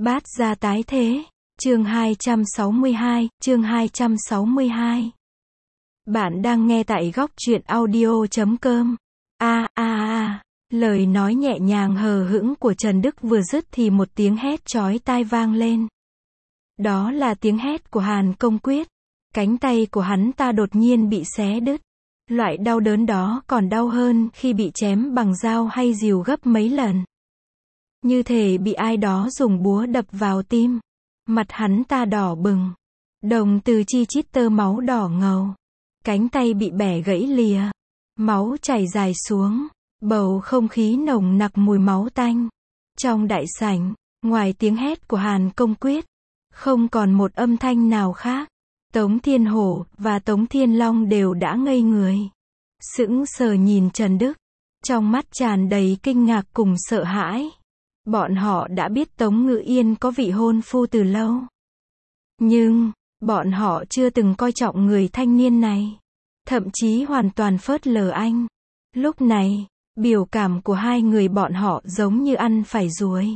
Bát gia tái thế, chương 262. Bạn đang nghe tại góc truyện audio.com. Lời nói nhẹ nhàng hờ hững của Trần Đức vừa dứt thì một tiếng hét chói tai vang lên. Đó là tiếng hét của Hàn Công Quyết. Cánh tay của hắn ta đột nhiên bị xé đứt. Loại đau đớn đó còn đau hơn khi bị chém bằng dao hay rìu gấp mấy lần. Như thể bị ai đó dùng búa đập vào tim. Mặt hắn ta đỏ bừng. Đồng từ chi chít tơ máu đỏ ngầu. Cánh tay bị bẻ gãy lìa. Máu chảy dài xuống. Bầu không khí nồng nặc mùi máu tanh. Trong đại sảnh, ngoài tiếng hét của Hàn Công Quyết, không còn một âm thanh nào khác. Tống Thiên Hổ và Tống Thiên Long đều đã ngây người. Sững sờ nhìn Trần Đức. Trong mắt tràn đầy kinh ngạc cùng sợ hãi. Bọn họ đã biết Tống Ngự Yên có vị hôn phu từ lâu. Nhưng, bọn họ chưa từng coi trọng người thanh niên này. Thậm chí hoàn toàn phớt lờ anh. Lúc này, biểu cảm của hai người bọn họ giống như ăn phải ruồi.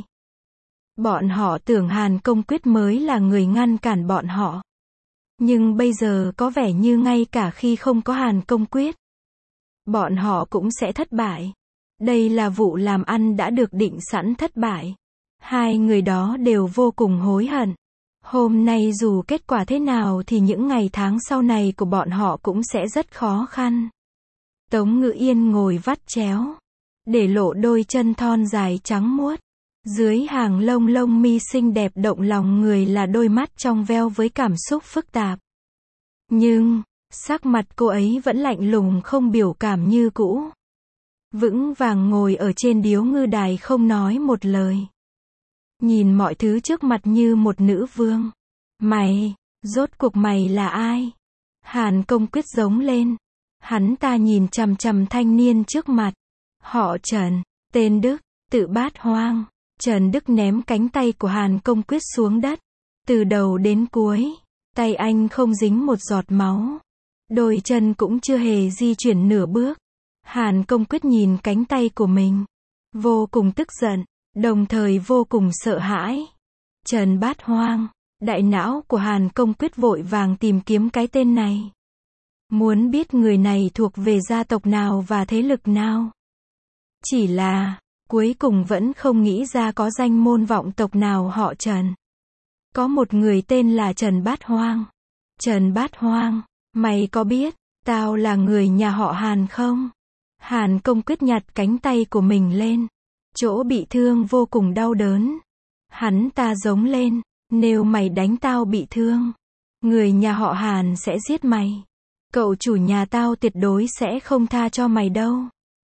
Bọn họ tưởng Hàn Công Quyết mới là người ngăn cản bọn họ. Nhưng bây giờ có vẻ như ngay cả khi không có Hàn Công Quyết, bọn họ cũng sẽ thất bại. Đây là vụ làm ăn đã được định sẵn thất bại. Hai người đó đều vô cùng hối hận. Hôm nay dù kết quả thế nào thì những ngày tháng sau này của bọn họ cũng sẽ rất khó khăn. Tống Ngự Yên ngồi vắt chéo, để lộ đôi chân thon dài trắng muốt. Dưới hàng lông lông mi xinh đẹp động lòng người là đôi mắt trong veo với cảm xúc phức tạp. Nhưng, sắc mặt cô ấy vẫn lạnh lùng không biểu cảm như cũ. Vững vàng ngồi ở trên điếu ngư đài không nói một lời. Nhìn mọi thứ trước mặt như một nữ vương. Mày, rốt cuộc mày là ai? Hàn Công Quyết giống lên. Hắn ta nhìn chằm chằm thanh niên trước mặt. Họ Trần, tên Đức, tự Bát Hoang. Trần Đức ném cánh tay của Hàn Công Quyết xuống đất. Từ đầu đến cuối, tay anh không dính một giọt máu. Đôi chân cũng chưa hề di chuyển nửa bước. Hàn Công Quyết nhìn cánh tay của mình. Vô cùng tức giận, đồng thời vô cùng sợ hãi. Trần Bát Hoang. Đại não của Hàn Công Quyết vội vàng tìm kiếm cái tên này. Muốn biết người này thuộc về gia tộc nào và thế lực nào. Chỉ là, cuối cùng vẫn không nghĩ ra có danh môn vọng tộc nào họ Trần. Có một người tên là Trần Bát Hoang. Trần Bát Hoang, mày có biết, tao là người nhà họ Hàn không? Hàn Công Quyết nhặt cánh tay của mình lên. Chỗ bị thương vô cùng đau đớn. Hắn ta giống lên, nếu mày đánh tao bị thương, người nhà họ Hàn sẽ giết mày. Cậu chủ nhà tao tuyệt đối sẽ không tha cho mày đâu.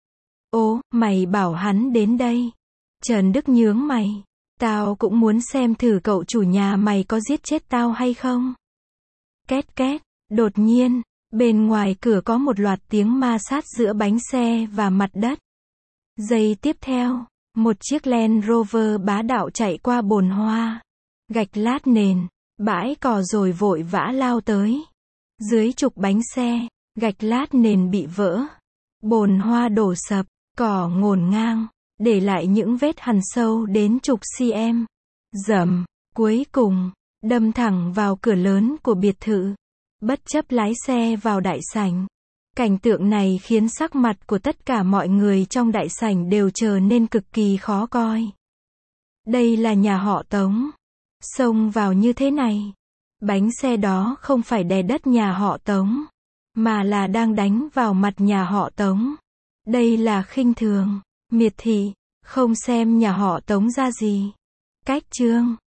Ố, mày bảo hắn đến đây. Trần Đức nhướng mày. Tao cũng muốn xem thử cậu chủ nhà mày có giết chết tao hay không. Két két, đột nhiên, bên ngoài cửa có một loạt tiếng ma sát giữa bánh xe và mặt đất. Giây tiếp theo, một chiếc Land Rover bá đạo chạy qua bồn hoa, gạch lát nền, bãi cỏ rồi vội vã lao tới. Dưới trục bánh xe, gạch lát nền bị vỡ. Bồn hoa đổ sập, cỏ ngổn ngang, để lại những vết hằn sâu đến chục cm. Rầm, cuối cùng, đâm thẳng vào cửa lớn của biệt thự. Bất chấp lái xe vào đại sảnh. Cảnh tượng này khiến sắc mặt của tất cả mọi người trong đại sảnh đều trở nên cực kỳ khó coi. Đây là nhà họ Tống. Xông vào như thế này. Bánh xe đó không phải đè đất nhà họ Tống, mà là đang đánh vào mặt nhà họ Tống. Đây là khinh thường, miệt thị, không xem nhà họ Tống ra gì. Cách chương